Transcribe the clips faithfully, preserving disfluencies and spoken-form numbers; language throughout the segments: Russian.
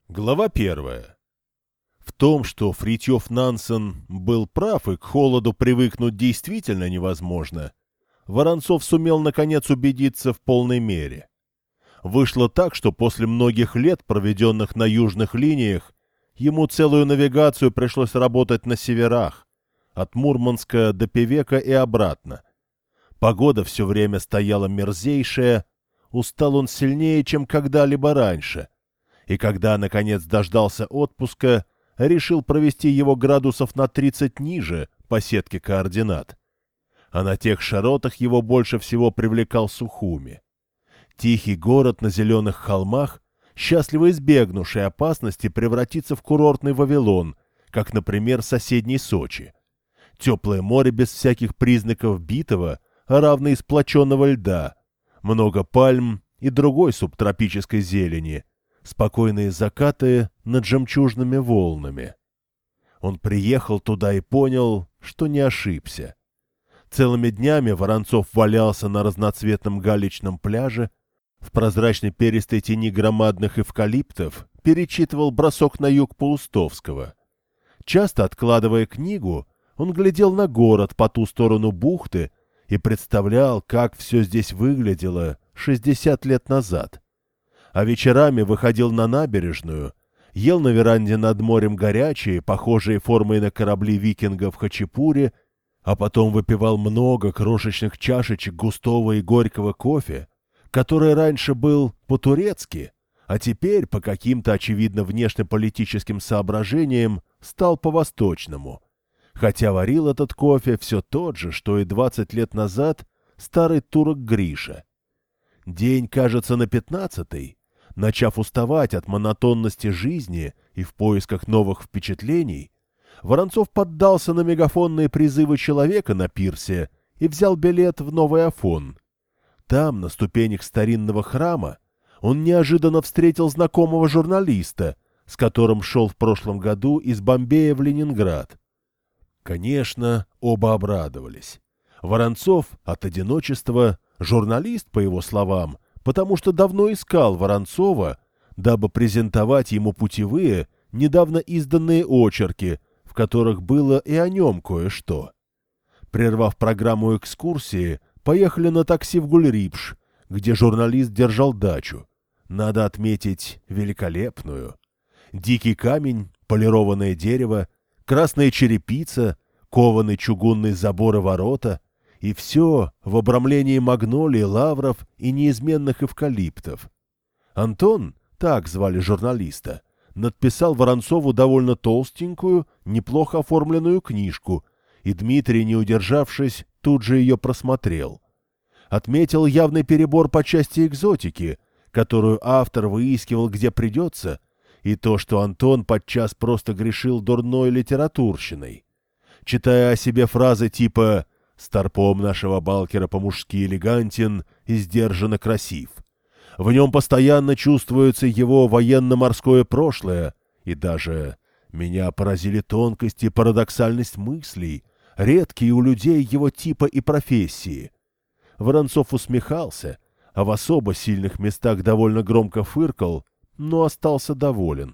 Глава первая. В том, что Фритьёф Нансен был прав и к холоду привыкнуть действительно невозможно, Воронцов сумел наконец убедиться в полной мере. Вышло так, что после многих лет, проведенных на южных линиях, ему целую навигацию пришлось работать на северах, от Мурманска до Певека и обратно. Погода все время стояла мерзейшая, устал он сильнее, чем когда-либо раньше, и когда, наконец, дождался отпуска, решил провести его градусов на тридцать ниже по сетке координат. А на тех широтах его больше всего привлекал Сухуми. Тихий город на зеленых холмах, счастливо избегнувший опасности превратиться в курортный Вавилон, как, например, соседний Сочи. Теплое море без всяких признаков битого, а равно сплоченного льда, много пальм и другой субтропической зелени, спокойные закаты над жемчужными волнами. Он приехал туда и понял, что не ошибся. Целыми днями Воронцов валялся на разноцветном галечном пляже, в прозрачной перистой тени громадных эвкалиптов перечитывал бросок на юг Паустовского. Часто откладывая книгу, он глядел на город по ту сторону бухты и представлял, как все здесь выглядело шестьдесят лет назад. А вечерами выходил на набережную, ел на веранде над морем горячие, похожие формой на корабли викингов хачапури, а потом выпивал много крошечных чашечек густого и горького кофе, который раньше был по-турецки, а теперь по каким-то очевидно внешнеполитическим соображениям стал по-восточному, хотя варил этот кофе все тот же, что и двадцать лет назад старый турок Гриша. День, кажется, на пятнадцатый, начав уставать от монотонности жизни и в поисках новых впечатлений, Воронцов поддался на мегафонные призывы человека на пирсе и взял билет в Новый Афон. Там, на ступенях старинного храма, он неожиданно встретил знакомого журналиста, с которым шел в прошлом году из Бомбея в Ленинград. Конечно, оба обрадовались. Воронцов от одиночества, журналист, по его словам, потому что давно искал Воронцова, дабы презентовать ему путевые, недавно изданные очерки, в которых было и о нем кое-что. Прервав программу экскурсии, поехали на такси в Гульрипш, где журналист держал дачу. Надо отметить, великолепную. Дикий камень, полированное дерево, красная черепица, кованый чугунный забор и ворота, и все в обрамлении магнолий, лавров и неизменных эвкалиптов. Антон, так звали журналиста, надписал Воронцову довольно толстенькую, неплохо оформленную книжку, и Дмитрий, не удержавшись, тут же ее просмотрел. Отметил явный перебор по части экзотики, которую автор выискивал где придется, и то, что Антон подчас просто грешил дурной литературщиной. Читая о себе фразы типа «Старпом нашего Балкера по-мужски элегантен и сдержанно красив». В нем постоянно чувствуется его военно-морское прошлое, и даже меня поразили тонкость и парадоксальность мыслей, редкие у людей его типа и профессии. Воронцов усмехался, а в особо сильных местах довольно громко фыркал, но остался доволен.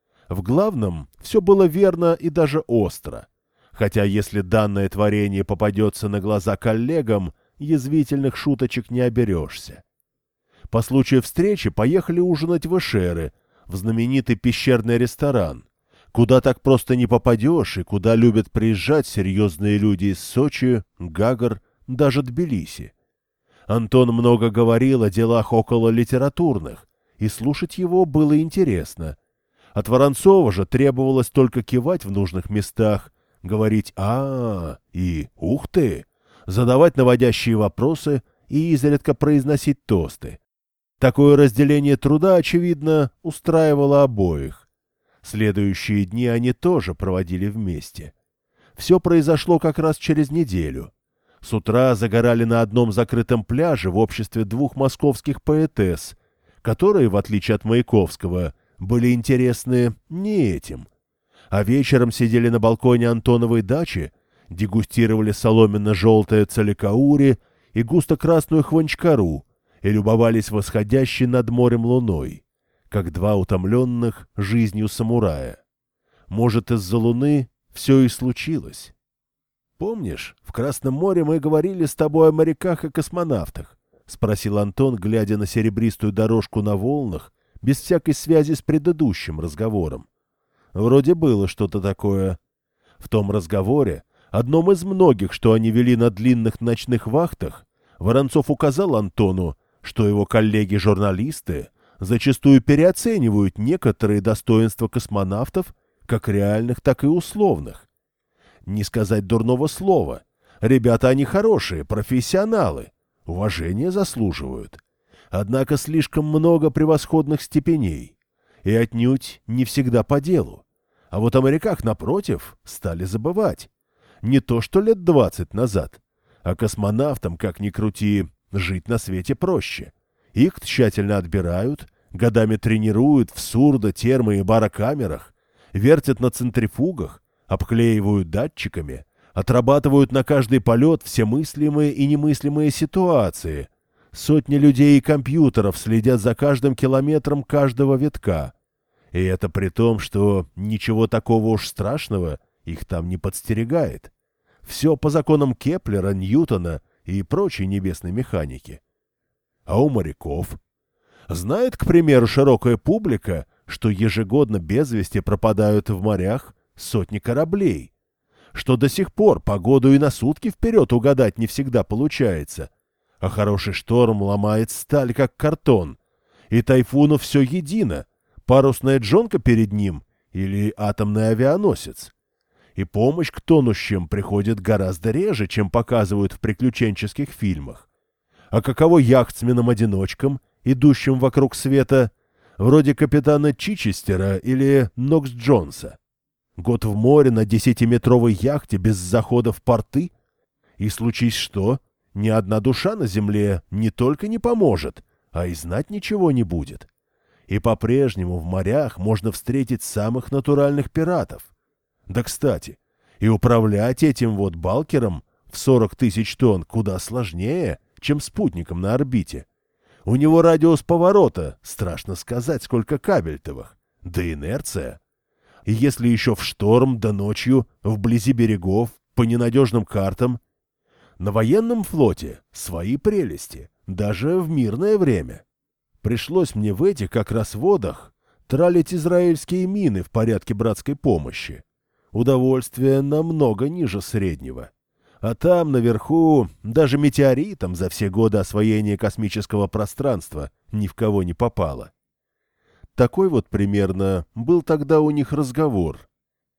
В главном все было верно и даже остро, хотя если данное творение попадется на глаза коллегам, язвительных шуточек не оберешься. По случаю встречи поехали ужинать в Эшеры, в знаменитый пещерный ресторан, куда так просто не попадешь и куда любят приезжать серьезные люди из Сочи, Гагар, даже Тбилиси. Антон много говорил о делах около литературных, и слушать его было интересно. От Воронцова же требовалось только кивать в нужных местах, говорить «а» и «ух ты», задавать наводящие вопросы и изредка произносить тосты. Такое разделение труда, очевидно, устраивало обоих. Следующие дни они тоже проводили вместе. Все произошло как раз через неделю. С утра загорали на одном закрытом пляже в обществе двух московских поэтесс, которые, в отличие от Маяковского, были интересны не этим. А вечером сидели на балконе Антоновой дачи, дегустировали соломенно-желтое цаликаури и густо-красную хванчкару и любовались восходящей над морем луной. как два утомленных жизнью самурая. Может, из-за луны все и случилось. «Помнишь, в Красном море мы говорили с тобой о моряках и космонавтах?» — спросил Антон, глядя на серебристую дорожку на волнах, без всякой связи с предыдущим разговором. Вроде было что-то такое. В том разговоре, одном из многих, что они вели на длинных ночных вахтах, Воронцов указал Антону, что его коллеги-журналисты зачастую переоценивают некоторые достоинства космонавтов, как реальных, так и условных. Не сказать дурного слова. Ребята они хорошие, профессионалы. Уважения заслуживают. Однако слишком много превосходных степеней. И отнюдь не всегда по делу. А вот о моряках, напротив, стали забывать. Не то что лет двадцать назад. А космонавтам, как ни крути, жить на свете проще. Их тщательно отбирают, годами тренируют в сурдо-, термо- и барокамерах, вертят на центрифугах, обклеивают датчиками, отрабатывают на каждый полет все мыслимые и немыслимые ситуации. Сотни людей и компьютеров следят за каждым километром каждого витка. И это при том, что ничего такого уж страшного их там не подстерегает. Все по законам Кеплера, Ньютона и прочей небесной механики. А у моряков? Знает, к примеру, широкая публика, что ежегодно без вести пропадают в морях сотни кораблей, что до сих пор погоду и на сутки вперед угадать не всегда получается, а хороший шторм ломает сталь, как картон, и тайфуну все едино, парусная джонка перед ним или атомный авианосец. И помощь к тонущим приходит гораздо реже, чем показывают в приключенческих фильмах. А каково яхтсменам-одиночкам, идущим вокруг света, вроде капитана Чичестера или Нокс Джонса? Год в море на десятиметровой яхте без захода в порты? И случись что, ни одна душа на земле не только не поможет, а и знать ничего не будет. И по-прежнему в морях можно встретить самых натуральных пиратов. Да, кстати, и управлять этим вот балкером в сорок тысяч тонн куда сложнее, чем спутником на орбите. У него радиус поворота, страшно сказать, сколько кабельтовых, да инерция. И если еще в шторм да ночью, вблизи берегов, по ненадежным картам. На военном флоте свои прелести, даже в мирное время. Пришлось мне в этих как раз водах тралить израильские мины в порядке братской помощи. Удовольствие намного ниже среднего. А там, наверху, даже метеоритом за все годы освоения космического пространства ни в кого не попало. Такой вот примерно был тогда у них разговор.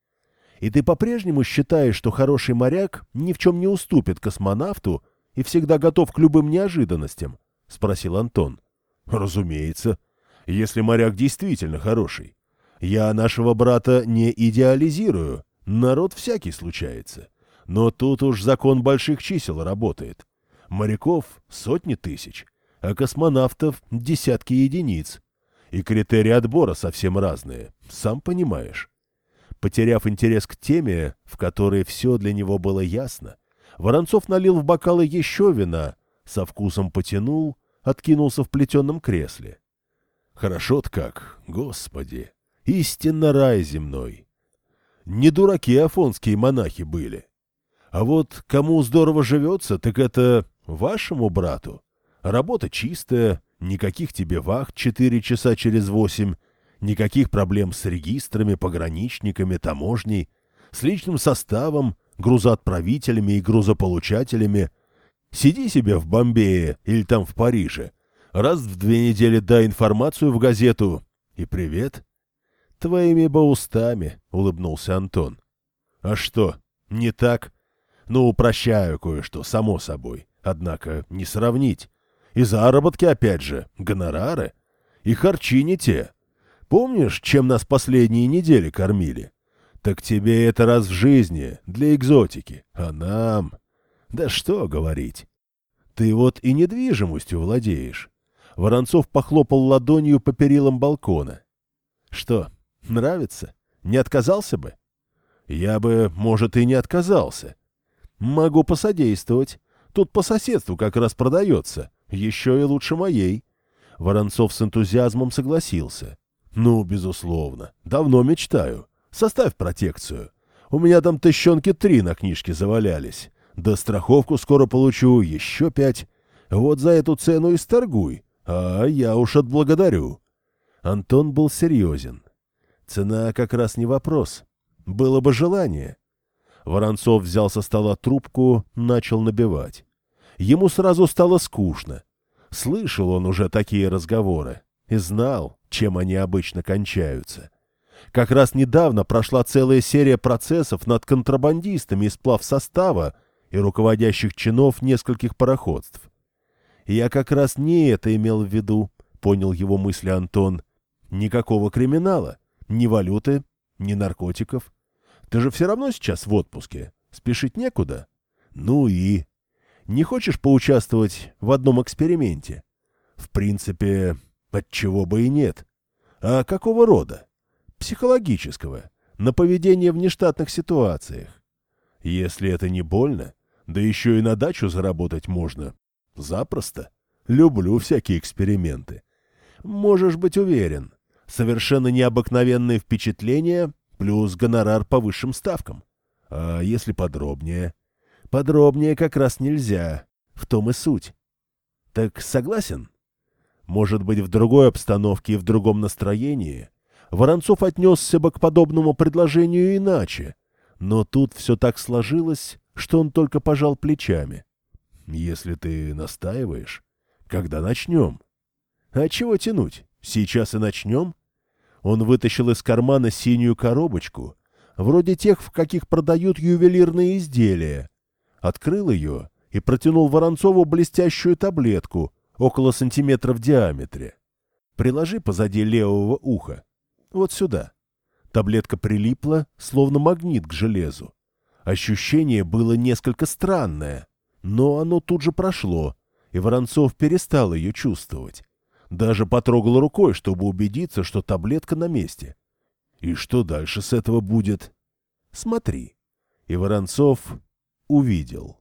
И ты по-прежнему считаешь, что хороший моряк ни в чем не уступит космонавту и всегда готов к любым неожиданностям? — спросил Антон. — Разумеется, если моряк действительно хороший. Я нашего брата не идеализирую, народ всякий случается. Но тут уж закон больших чисел работает. Моряков сотни тысяч, а космонавтов десятки единиц. И критерии отбора совсем разные, сам понимаешь. Потеряв интерес к теме, в которой все для него было ясно, Воронцов налил в бокалы еще вина, со вкусом потянул, откинулся в плетеном кресле. Хорошо-то как, Господи, истинно рай земной. Не дураки афонские монахи были. А вот кому здорово живется, так это вашему брату. Работа чистая, никаких тебе вахт четыре часа через восемь, никаких проблем с регистрами, пограничниками, таможней, с личным составом, грузоотправителями и грузополучателями. Сиди себе в Бомбее или там в Париже, раз в две недели дай информацию в газету и привет. Твоими бы устами, — улыбнулся Антон. А что, не так? Ну, упрощаю кое-что, само собой. Однако не сравнить. И заработки, опять же, гонорары. И харчи не те. Помнишь, чем нас последние недели кормили? Так тебе это раз в жизни, для экзотики. А нам... Да что говорить. Ты вот и недвижимостью владеешь. Воронцов похлопал ладонью по перилам балкона. Что, нравится? Не отказался бы? Я бы, может, и не отказался. Могу посодействовать. Тут по соседству как раз продается. Еще и лучше моей. Воронцов с энтузиазмом согласился. «Ну, безусловно. Давно мечтаю. Составь протекцию. У меня там тыщенки три на книжке завалялись. Да страховку скоро получу, еще пять. Вот за эту цену и сторгуй. А я уж отблагодарю». Антон был серьезен. Цена как раз не вопрос. Было бы желание. Воронцов взял со стола трубку, начал набивать. Ему сразу стало скучно. Слышал он уже такие разговоры и знал, чем они обычно кончаются. Как раз недавно прошла целая серия процессов над контрабандистами из плавсостава и руководящих чинов нескольких пароходств. «Я как раз не это имел в виду», — понял его мысли Антон. «Никакого криминала, ни валюты, ни наркотиков. Ты же все равно сейчас в отпуске, спешить некуда. Ну и... Не хочешь поучаствовать в одном эксперименте? В принципе, отчего бы и нет. А какого рода? Психологического, на поведение в нештатных ситуациях. Если это не больно, да еще и на дачу заработать можно. Запросто. Люблю всякие эксперименты. Можешь быть уверен, совершенно необыкновенные впечатления плюс гонорар по высшим ставкам. А если подробнее? Подробнее как раз нельзя. В том и суть. Так согласен? Может быть, в другой обстановке и в другом настроении Воронцов отнесся бы к подобному предложению иначе, но тут все так сложилось, что он только пожал плечами. Если ты настаиваешь, когда начнем? А чего тянуть? Сейчас и начнем? Он вытащил из кармана синюю коробочку, вроде тех, в каких продают ювелирные изделия, открыл ее и протянул Воронцову блестящую таблетку, около сантиметра в диаметре. Приложи позади левого уха. Вот сюда. Таблетка прилипла, словно магнит к железу. Ощущение было несколько странное, но оно тут же прошло, и Воронцов перестал ее чувствовать. Даже потрогал рукой, чтобы убедиться, что таблетка на месте. И что дальше с этого будет? Смотри. И Воронцов увидел.